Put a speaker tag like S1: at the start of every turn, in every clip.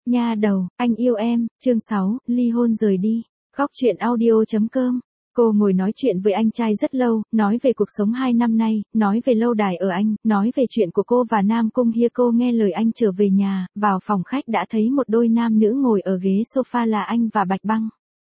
S1: Nha đầu, anh yêu em, chương 6, ly hôn rời đi. Góc truyện audio.com. Cô ngồi nói chuyện với anh trai rất lâu, nói về cuộc sống 2 năm nay, nói về lâu đài ở Anh, nói về chuyện của cô và Nam Cung Hia. Cô nghe lời anh trở về nhà, vào phòng khách đã thấy một đôi nam nữ ngồi ở ghế sofa là anh và Bạch Băng.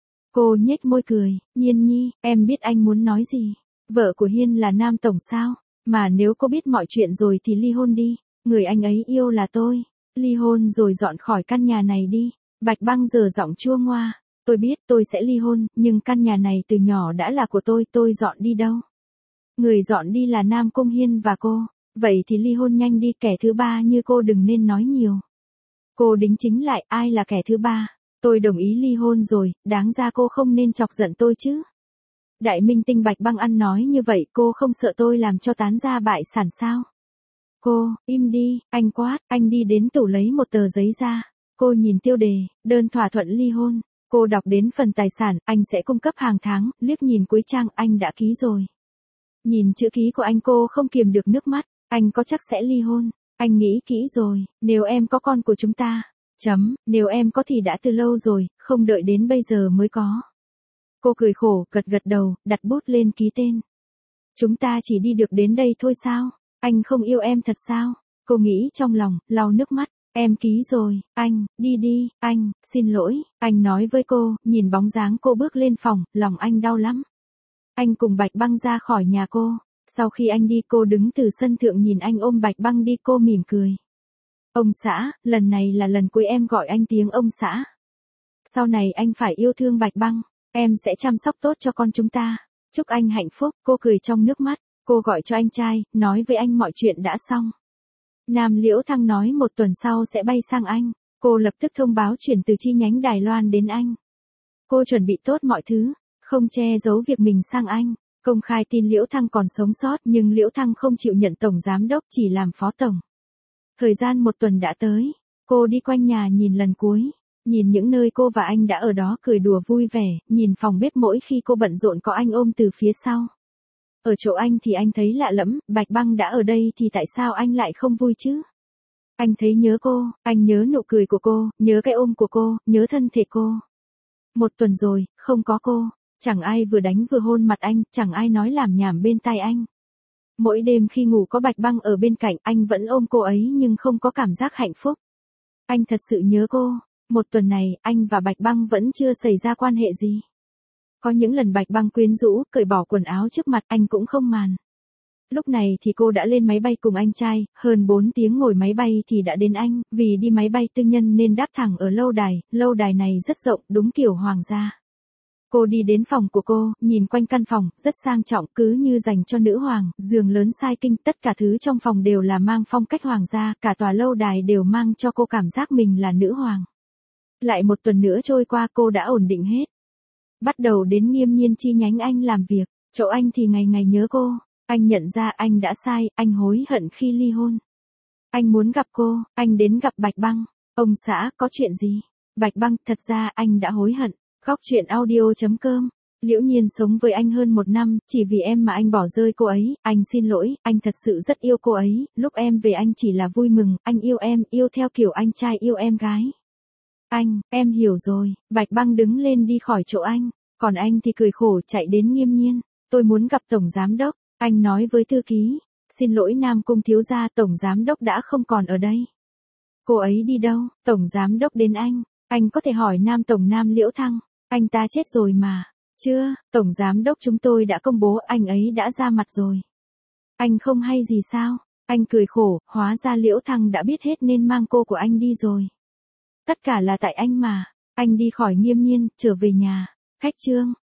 S1: Cô nhếch môi cười, Nhiên Nhi, em biết anh muốn nói gì. Vợ của Hiên là Nam Tổng sao? Mà nếu cô biết mọi chuyện rồi thì ly hôn đi, người anh ấy yêu là tôi. Ly hôn rồi dọn khỏi căn nhà này đi. Bạch Băng giở giọng chua ngoa. Tôi biết tôi sẽ ly hôn, nhưng căn nhà này từ nhỏ đã là của tôi dọn đi đâu? Người dọn đi là Nam Cung Hiên và cô. Vậy thì ly hôn nhanh đi, kẻ thứ ba như cô đừng nên nói nhiều. Cô đính chính lại, ai là kẻ thứ ba? Tôi đồng ý ly hôn rồi, đáng ra cô không nên chọc giận tôi chứ. Đại minh tinh Bạch Băng ăn nói như vậy, cô không sợ tôi làm cho tán gia bại sản sao? Cô, im đi, anh quát, anh đi đến tủ lấy một tờ giấy ra. Cô nhìn tiêu đề, đơn thỏa thuận ly hôn. Cô đọc đến phần tài sản, anh sẽ cung cấp hàng tháng, liếc nhìn cuối trang, anh đã ký rồi. Nhìn chữ ký của anh cô không kiềm được nước mắt, anh có chắc sẽ ly hôn? Anh nghĩ kỹ rồi, nếu em có con của chúng ta. Nếu em có thì đã từ lâu rồi, không đợi đến bây giờ mới có. Cô cười khổ, gật đầu, đặt bút lên ký tên. Chúng ta chỉ đi được đến đây thôi sao? Anh không yêu em thật sao? Cô nghĩ trong lòng, lau nước mắt. Em ký rồi, anh, đi, anh, xin lỗi, anh nói với cô, nhìn bóng dáng cô bước lên phòng, lòng anh đau lắm. Anh cùng Bạch Băng ra khỏi nhà cô. Sau khi anh đi, cô đứng từ sân thượng nhìn anh ôm Bạch Băng đi, cô mỉm cười. Ông xã, lần này là lần cuối em gọi anh tiếng ông xã. Sau này anh phải yêu thương Bạch Băng, em sẽ chăm sóc tốt cho con chúng ta. Chúc anh hạnh phúc, cô cười trong nước mắt. Cô gọi cho anh trai, nói với anh mọi chuyện đã xong. Nam Liễu Thăng nói 1 tuần sau sẽ bay sang Anh. Cô lập tức thông báo chuyển từ chi nhánh Đài Loan đến Anh. Cô chuẩn bị tốt mọi thứ, không che giấu việc mình sang Anh. Công khai tin Liễu Thăng còn sống sót, nhưng Liễu Thăng không chịu nhận tổng giám đốc, chỉ làm phó tổng. Thời gian 1 tuần đã tới. Cô đi quanh nhà nhìn lần cuối. Nhìn những nơi cô và anh đã ở đó cười đùa vui vẻ, nhìn phòng bếp mỗi khi cô bận rộn có anh ôm từ phía sau. Ở chỗ anh thì anh thấy lạ lẫm, Bạch Băng đã ở đây thì tại sao anh lại không vui chứ? Anh thấy nhớ cô, anh nhớ nụ cười của cô, nhớ cái ôm của cô, nhớ thân thể cô. 1 tuần rồi, không có cô, chẳng ai vừa đánh vừa hôn mặt anh, chẳng ai nói lảm nhảm bên tai anh. Mỗi đêm khi ngủ có Bạch Băng ở bên cạnh, anh vẫn ôm cô ấy nhưng không có cảm giác hạnh phúc. Anh thật sự nhớ cô. 1 tuần này, anh và Bạch Băng vẫn chưa xảy ra quan hệ gì. Có những lần Bạch Băng quyến rũ, cởi bỏ quần áo trước mặt anh cũng không màn. Lúc này thì cô đã lên máy bay cùng anh trai, hơn 4 tiếng ngồi máy bay thì đã đến Anh, vì đi máy bay tư nhân nên đáp thẳng ở lâu đài này rất rộng, đúng kiểu hoàng gia. Cô đi đến phòng của cô, nhìn quanh căn phòng, rất sang trọng, cứ như dành cho nữ hoàng, giường lớn sai kinh, tất cả thứ trong phòng đều là mang phong cách hoàng gia, cả tòa lâu đài đều mang cho cô cảm giác mình là nữ hoàng. Lại 1 tuần nữa trôi qua, cô đã ổn định hết. Bắt đầu đến Nghiêm Nhiên chi nhánh Anh làm việc, chỗ anh thì ngày ngày nhớ cô. Anh nhận ra anh đã sai, anh hối hận khi ly hôn. Anh muốn gặp cô, anh đến gặp Bạch Băng. Ông xã, có chuyện gì? Bạch Băng, thật ra anh đã hối hận. Góc truyện audio.com. Liễu Nhiên sống với anh hơn 1 năm, chỉ vì em mà anh bỏ rơi cô ấy, anh xin lỗi, anh thật sự rất yêu cô ấy, lúc em về anh chỉ là vui mừng, anh yêu em, yêu theo kiểu anh trai yêu em gái. Anh, em hiểu rồi, Bạch Băng đứng lên đi khỏi chỗ anh, còn anh thì cười khổ chạy đến Nghiêm Nhiên. Tôi muốn gặp tổng giám đốc, anh nói với thư ký. Xin lỗi Nam Cung thiếu gia, tổng giám đốc đã không còn ở đây. Cô ấy đi đâu? Tổng giám đốc đến anh có thể hỏi Nam Tổng Nam Liễu Thăng, anh ta chết rồi mà. Chưa, tổng giám đốc chúng tôi đã công bố anh ấy đã ra mặt rồi. Anh không hay gì sao? Anh cười khổ, hóa ra Liễu Thăng đã biết hết nên mang cô của anh đi rồi. Tất cả là tại anh mà. Anh đi khỏi Nghiêm Nhiên, trở về nhà. Khách trương.